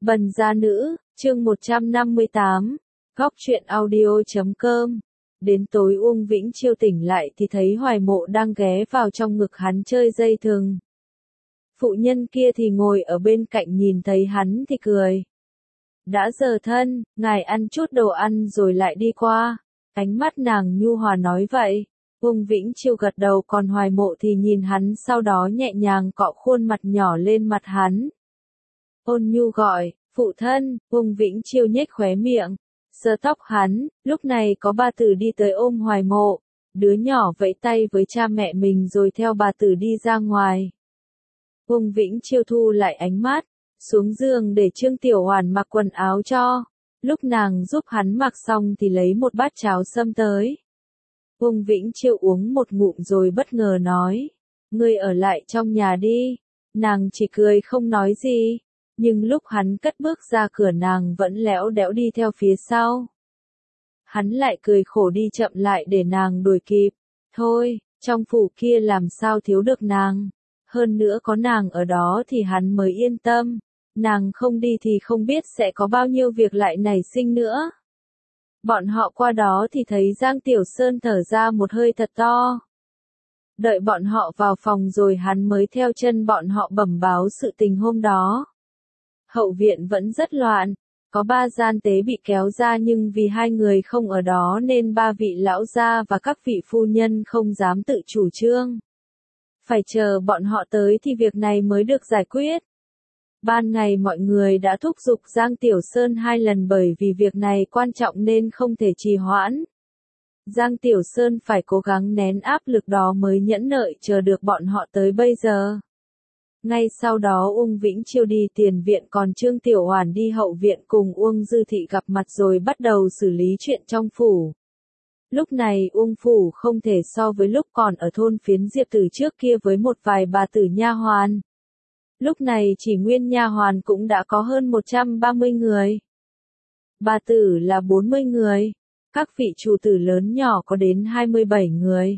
Bần gia nữ, chương 158, góc truyện audio.com. Đến tối Uông Vĩnh Chiêu tỉnh lại thì thấy Hoài Mộ đang ghé vào trong ngực hắn chơi dây thừng. Phụ nhân kia thì ngồi ở bên cạnh nhìn thấy hắn thì cười. Đã giờ thân, ngài ăn chút đồ ăn rồi lại đi qua. Ánh mắt nàng nhu hòa nói vậy. Uông Vĩnh Chiêu gật đầu, còn Hoài Mộ thì nhìn hắn, sau đó nhẹ nhàng cọ khuôn mặt nhỏ lên mặt hắn. Ôn nhu gọi, phụ thân. Uông Vĩnh Chiêu nhếch khóe miệng, sờ tóc hắn. Lúc này có bà tử đi tới ôm Hoài Mộ. Đứa nhỏ vẫy tay với cha mẹ mình rồi theo bà tử đi ra ngoài. Uông Vĩnh Chiêu thu lại ánh mắt, xuống giường để Trương Tiểu Hoàn mặc quần áo cho. Lúc nàng giúp hắn mặc xong thì lấy một bát cháo sâm tới. Uông Vĩnh Chiêu uống một ngụm rồi bất ngờ nói, ngươi ở lại trong nhà đi. Nàng chỉ cười không nói gì, nhưng lúc hắn cất bước ra cửa nàng vẫn lẽo đẽo đi theo phía sau. Hắn lại cười khổ đi chậm lại để nàng đuổi kịp. Thôi, trong phủ kia làm sao thiếu được nàng. Hơn nữa có nàng ở đó thì hắn mới yên tâm. Nàng không đi thì không biết sẽ có bao nhiêu việc lại nảy sinh nữa. Bọn họ qua đó thì thấy Giang Tiểu Sơn thở ra một hơi thật to. Đợi bọn họ vào phòng rồi hắn mới theo chân bọn họ bẩm báo sự tình hôm đó. Hậu viện vẫn rất loạn, có 3 gian tế bị kéo ra nhưng vì 2 người không ở đó nên 3 vị lão gia và các vị phu nhân không dám tự chủ trương. Phải chờ bọn họ tới thì việc này mới được giải quyết. Ban ngày mọi người đã thúc giục Giang Tiểu Sơn 2 lần bởi vì việc này quan trọng nên không thể trì hoãn. Giang Tiểu Sơn phải cố gắng nén áp lực đó mới nhẫn nại chờ được bọn họ tới bây giờ. Ngay sau đó Uông Vĩnh Chiêu đi tiền viện, còn Trương Tiểu Hoàn đi hậu viện cùng Uông Dư Thị gặp mặt rồi bắt đầu xử lý chuyện trong phủ. Lúc này Uông phủ không thể so với lúc còn ở thôn phiến Diệp Tử trước kia với một vài bà tử nha hoàn. Lúc này chỉ nguyên nha hoàn cũng đã có hơn 130 người. Bà tử là 40 người. Các vị chủ tử lớn nhỏ có đến 27 người.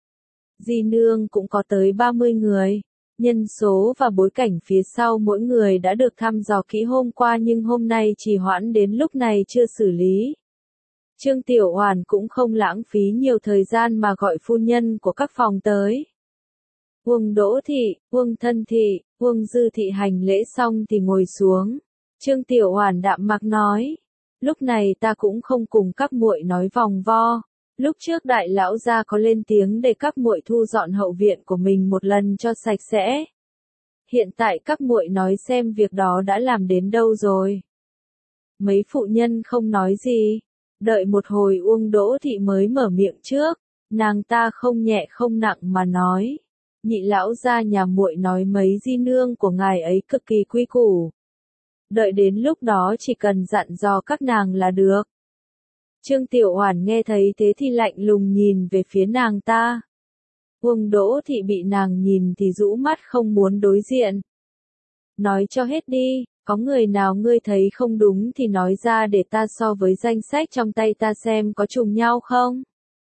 Di nương cũng có tới 30 người. Nhân số và bối cảnh phía sau mỗi người đã được thăm dò kỹ hôm qua nhưng hôm nay trì hoãn đến lúc này chưa xử lý. Trương Tiểu Hoàn cũng không lãng phí nhiều thời gian mà gọi phu nhân của các phòng tới. Uông Đỗ Thị, Uông Thân Thị, Uông Dư Thị hành lễ xong thì ngồi xuống. Trương Tiểu Hoàn đạm mạc nói, lúc này ta cũng không cùng các muội nói vòng vo. Lúc trước đại lão gia có lên tiếng để các muội thu dọn hậu viện của mình một lần cho sạch sẽ. Hiện tại các muội nói xem việc đó đã làm đến đâu rồi. Mấy phụ nhân không nói gì. Đợi một hồi Uông Đỗ Thị mới mở miệng trước. Nàng ta không nhẹ không nặng mà nói, nhị lão gia nhà muội nói mấy di nương của ngài ấy cực kỳ quy củ. Đợi đến lúc đó chỉ cần dặn dò các nàng là được. Trương Tiểu Hoàn nghe thấy thế thì lạnh lùng nhìn về phía nàng ta. Uông Đỗ Thị bị nàng nhìn thì rũ mắt không muốn đối diện. Nói cho hết đi, có người nào ngươi thấy không đúng thì nói ra để ta so với danh sách trong tay ta xem có trùng nhau không?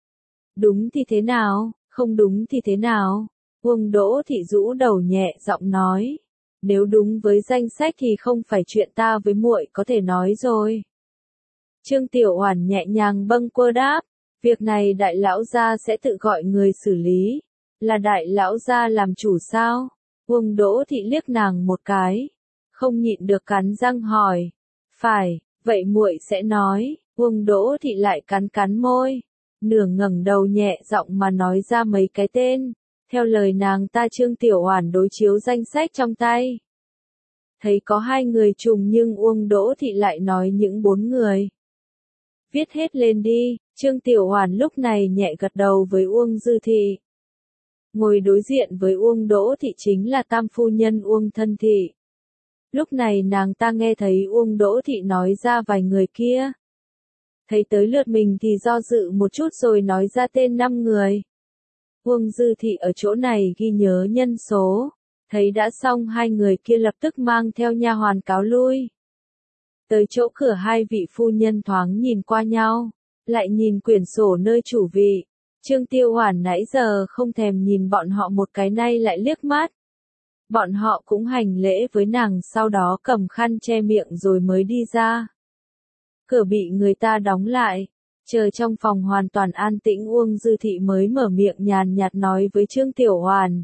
Đúng thì thế nào, không đúng thì thế nào? Uông Đỗ Thị rũ đầu nhẹ giọng nói, nếu đúng với danh sách thì không phải chuyện ta với muội có thể nói rồi. Trương Tiểu Hoàn nhẹ nhàng bâng quơ đáp, việc này đại lão gia sẽ tự gọi người xử lý. Là đại lão gia làm chủ sao? Uông Đỗ Thị liếc nàng một cái, không nhịn được cắn răng hỏi, phải, vậy muội sẽ nói. Uông Đỗ Thị lại cắn cắn môi, nửa ngẩng đầu nhẹ giọng mà nói ra mấy cái tên. Theo lời nàng ta Trương Tiểu Hoàn đối chiếu danh sách trong tay. Thấy có 2 người trùng nhưng Uông Đỗ Thị lại nói những 4 người. Viết hết lên đi. Trương Tiểu Hoàn lúc này nhẹ gật đầu với Uông Dư Thị. Ngồi đối diện với Uông Đỗ Thị chính là tam phu nhân Uông Thân Thị. Lúc này nàng ta nghe thấy Uông Đỗ Thị nói ra vài người kia. Thấy tới lượt mình thì do dự một chút rồi nói ra tên 5 người. Uông Dư Thị ở chỗ này ghi nhớ nhân số. Thấy đã xong 2 người kia lập tức mang theo nha hoàn cáo lui. Tới chỗ cửa 2 vị phu nhân thoáng nhìn qua nhau, lại nhìn quyển sổ nơi chủ vị. Trương Tiểu Hoàn nãy giờ không thèm nhìn bọn họ một cái nay lại liếc mắt. Bọn họ cũng hành lễ với nàng sau đó cầm khăn che miệng rồi mới đi ra. Cửa bị người ta đóng lại. Chờ trong phòng hoàn toàn an tĩnh Uông Dư Thị mới mở miệng nhàn nhạt nói với Trương Tiểu Hoàn.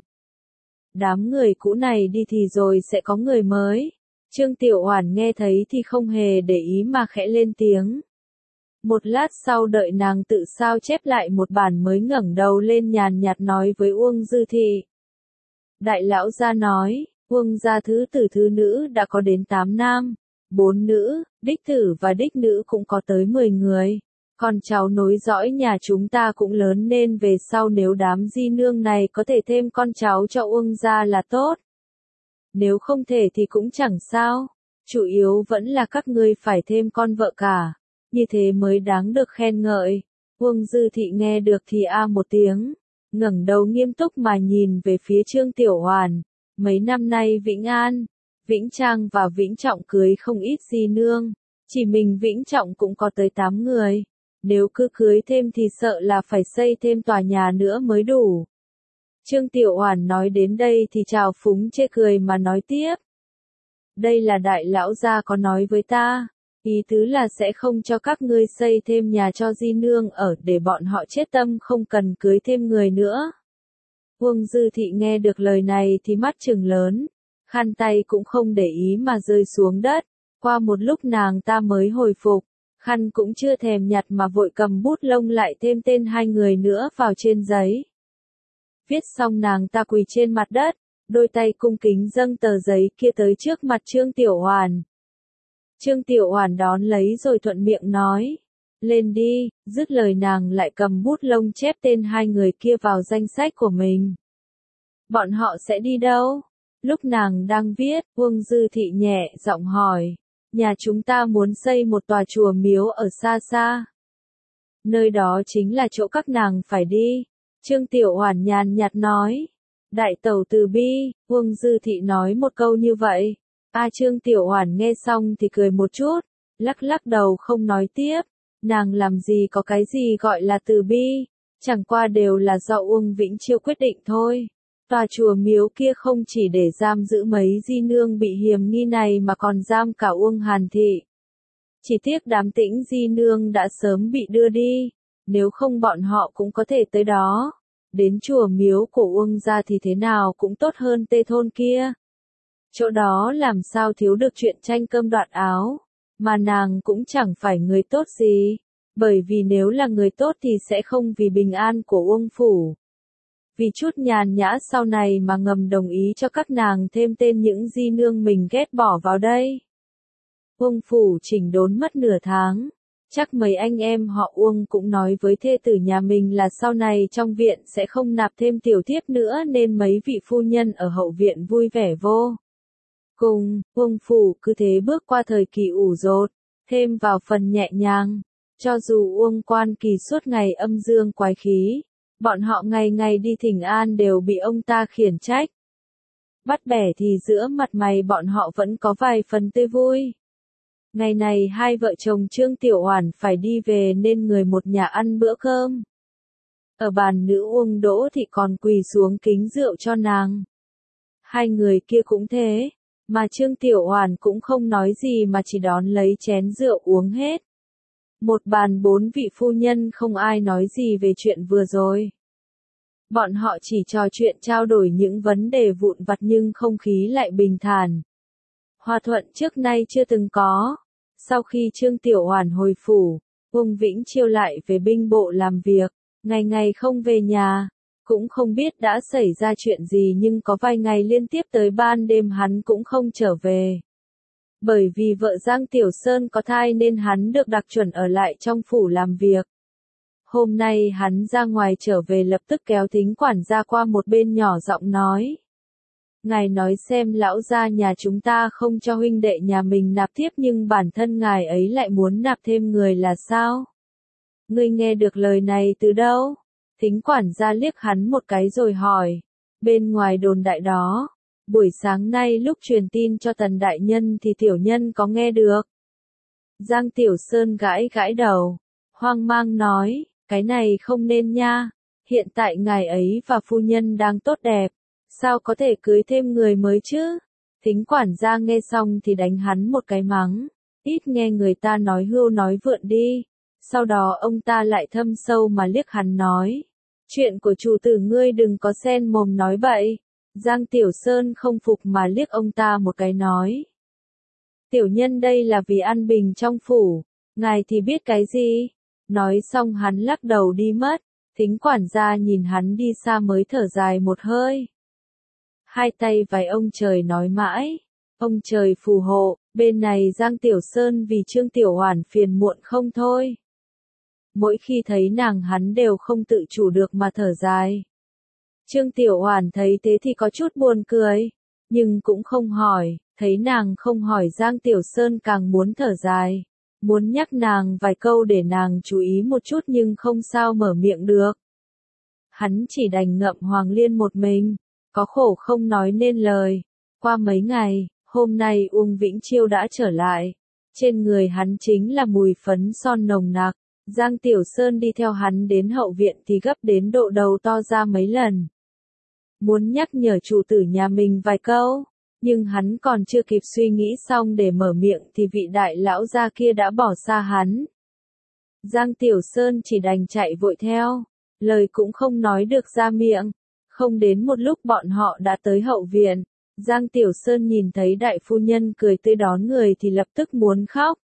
Đám người cũ này đi thì rồi sẽ có người mới. Trương Tiểu Hoàn nghe thấy thì không hề để ý mà khẽ lên tiếng. Một lát sau đợi nàng tự sao chép lại một bản mới ngẩng đầu lên nhàn nhạt nói với Uông Dư Thị. Đại lão gia nói, Uông gia thứ tử thứ nữ đã có đến 8 nam, 4 nữ, đích tử và đích nữ cũng có tới 10 người. Con cháu nối dõi nhà chúng ta cũng lớn nên về sau nếu đám di nương này có thể thêm con cháu cho Uông gia là tốt. Nếu không thể thì cũng chẳng sao, chủ yếu vẫn là các ngươi phải thêm con vợ cả, như thế mới đáng được khen ngợi. Uông Dư Thị nghe được thì một tiếng, ngẩng đầu nghiêm túc mà nhìn về phía Trương Tiểu Hoàn. Mấy năm nay Vĩnh An, Vĩnh Trang và Vĩnh Trọng cưới không ít di nương, chỉ mình Vĩnh Trọng cũng có tới 8 người. Nếu cứ cưới thêm thì sợ là phải xây thêm tòa nhà nữa mới đủ. Trương Tiểu Hoàn nói đến đây thì trào phúng chê cười mà nói tiếp. Đây là đại lão gia có nói với ta, ý tứ là sẽ không cho các ngươi xây thêm nhà cho di nương ở để bọn họ chết tâm không cần cưới thêm người nữa. Uông Dư Thị nghe được lời này thì mắt trừng lớn, khăn tay cũng không để ý mà rơi xuống đất, qua một lúc nàng ta mới hồi phục. Khăn cũng chưa thèm nhặt mà vội cầm bút lông lại thêm tên 2 người nữa vào trên giấy. Viết xong nàng ta quỳ trên mặt đất, đôi tay cung kính dâng tờ giấy kia tới trước mặt Trương Tiểu Hoàn. Trương Tiểu Hoàn đón lấy rồi thuận miệng nói, lên đi, dứt lời nàng lại cầm bút lông chép tên 2 người kia vào danh sách của mình. Bọn họ sẽ đi đâu? Lúc nàng đang viết, Uông Dư Thị nhẹ giọng hỏi. Nhà chúng ta muốn xây một tòa chùa miếu ở xa xa. Nơi đó chính là chỗ các nàng phải đi. Trương Tiểu Hoàn nhàn nhạt nói. Đại tẩu từ bi, Uông Dư Thị nói một câu như vậy. Trương Tiểu Hoàn nghe xong thì cười một chút, lắc lắc đầu không nói tiếp. Nàng làm gì có cái gì gọi là từ bi, chẳng qua đều là do Uông Vĩnh Chiêu quyết định thôi. Tòa chùa miếu kia không chỉ để giam giữ mấy di nương bị hiềm nghi này mà còn giam cả Uông Hàn Thị. Chỉ tiếc đám Tĩnh di nương đã sớm bị đưa đi, nếu không bọn họ cũng có thể tới đó. Đến chùa miếu của Uông gia thì thế nào cũng tốt hơn Tê thôn kia. Chỗ đó làm sao thiếu được chuyện tranh cơm đoạt áo, mà nàng cũng chẳng phải người tốt gì, bởi vì nếu là người tốt thì sẽ không vì bình an của Uông phủ. Vì chút nhàn nhã sau này mà ngầm đồng ý cho các nàng thêm tên những di nương mình ghét bỏ vào đây. Uông phủ chỉnh đốn mất nửa tháng, chắc mấy anh em họ Uông cũng nói với thê tử nhà mình là sau này trong viện sẽ không nạp thêm tiểu thiếp nữa nên mấy vị phu nhân ở hậu viện vui vẻ vô cùng. Uông phủ cứ thế bước qua thời kỳ ủ dột, thêm vào phần nhẹ nhàng. Cho dù Uông Quan Kỳ suốt ngày âm dương quái khí, bọn họ ngày ngày đi thỉnh an đều bị ông ta khiển trách. Bắt bẻ thì giữa mặt mày bọn họ vẫn có vài phần tươi vui. Ngày này hai vợ chồng Trương Tiểu Hoàn phải đi về nên người một nhà ăn bữa cơm. Ở bàn nữ Uông Đỗ thì còn quỳ xuống kính rượu cho nàng. Hai người kia cũng thế, mà Trương Tiểu Hoàn cũng không nói gì mà chỉ đón lấy chén rượu uống hết. Một bàn 4 vị phu nhân không ai nói gì về chuyện vừa rồi. Bọn họ chỉ trò chuyện trao đổi những vấn đề vụn vặt nhưng không khí lại bình thản. Hòa thuận trước nay chưa từng có. Sau khi Trương Tiểu Hoàn hồi phủ, Uông Vĩnh Chiêu lại về binh bộ làm việc, ngày ngày không về nhà. Cũng không biết đã xảy ra chuyện gì nhưng có vài ngày liên tiếp tới ban đêm hắn cũng không trở về. Bởi vì vợ Giang Tiểu Sơn có thai nên hắn được đặc chuẩn ở lại trong phủ làm việc. Hôm nay hắn ra ngoài trở về lập tức kéo Thính quản gia qua một bên nhỏ giọng nói. Ngài nói xem lão gia nhà chúng ta không cho huynh đệ nhà mình nạp tiếp nhưng bản thân ngài ấy lại muốn nạp thêm người là sao? Ngươi nghe được lời này từ đâu? Thính quản gia liếc hắn một cái rồi hỏi. Bên ngoài đồn đại đó, buổi sáng nay lúc truyền tin cho Tần đại nhân thì tiểu nhân có nghe được. Giang Tiểu Sơn gãi gãi đầu, hoang mang nói, cái này không nên nha, hiện tại ngài ấy và phu nhân đang tốt đẹp, Sao có thể cưới thêm người mới chứ? Thính quản gia nghe xong thì đánh hắn một cái mắng. Ít nghe người ta nói hưu nói vượn đi. Sau đó ông ta lại thâm sâu mà liếc hắn nói. Chuyện của chủ tử ngươi đừng có xen mồm nói bậy. Giang Tiểu Sơn không phục mà liếc ông ta một cái nói. Tiểu nhân đây là vì an bình trong phủ. Ngài thì biết cái gì? Nói xong hắn lắc đầu đi mất. Thính quản gia nhìn hắn đi xa mới thở dài một hơi. Hai tay vái ông trời nói mãi. Ông trời phù hộ, bên này Giang Tiểu Sơn vì Trương Tiểu Hoàn phiền muộn không thôi. Mỗi khi thấy nàng hắn đều không tự chủ được mà thở dài. Trương Tiểu Hoàn thấy thế thì có chút buồn cười, nhưng cũng không hỏi, thấy nàng không hỏi Giang Tiểu Sơn càng muốn thở dài. Muốn nhắc nàng vài câu để nàng chú ý một chút nhưng không sao mở miệng được. Hắn chỉ đành ngậm Hoàng Liên một mình, có khổ không nói nên lời. Qua mấy ngày, hôm nay Uông Vĩnh Chiêu đã trở lại. Trên người hắn chính là mùi phấn son nồng nặc. Giang Tiểu Sơn đi theo hắn đến hậu viện thì gấp đến độ đầu to ra mấy lần. Muốn nhắc nhở chủ tử nhà mình vài câu, nhưng hắn còn chưa kịp suy nghĩ xong để mở miệng thì vị đại lão gia kia đã bỏ xa hắn. Giang Tiểu Sơn chỉ đành chạy vội theo, lời cũng không nói được ra miệng. Không đến một lúc bọn họ đã tới hậu viện. Giang Tiểu Sơn nhìn thấy đại phu nhân cười tươi đón người thì lập tức muốn khóc.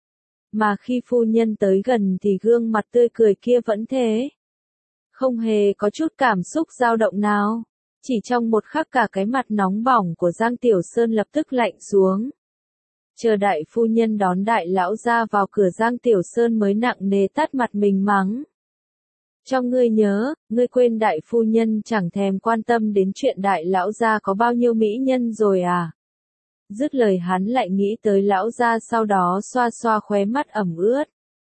Mà khi phu nhân tới gần thì gương mặt tươi cười kia vẫn thế. Không hề có chút cảm xúc dao động nào. Chỉ trong một khắc cả cái mặt nóng bỏng của Giang Tiểu Sơn lập tức lạnh xuống. Chờ đại phu nhân đón đại lão ra vào cửa Giang Tiểu Sơn mới nặng nề tát mặt mình mắng. Cho ngươi nhớ, ngươi quên đại phu nhân chẳng thèm quan tâm đến chuyện đại lão gia có bao nhiêu mỹ nhân rồi à? Dứt lời hắn lại nghĩ tới lão gia sau đó xoa xoa khóe mắt ẩm ướt.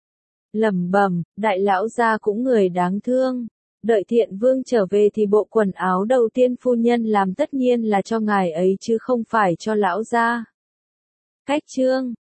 Lẩm bẩm, đại lão gia cũng người đáng thương. Đợi Thiện Vương trở về thì bộ quần áo đầu tiên phu nhân làm tất nhiên là cho ngài ấy chứ không phải cho lão gia. Cách chương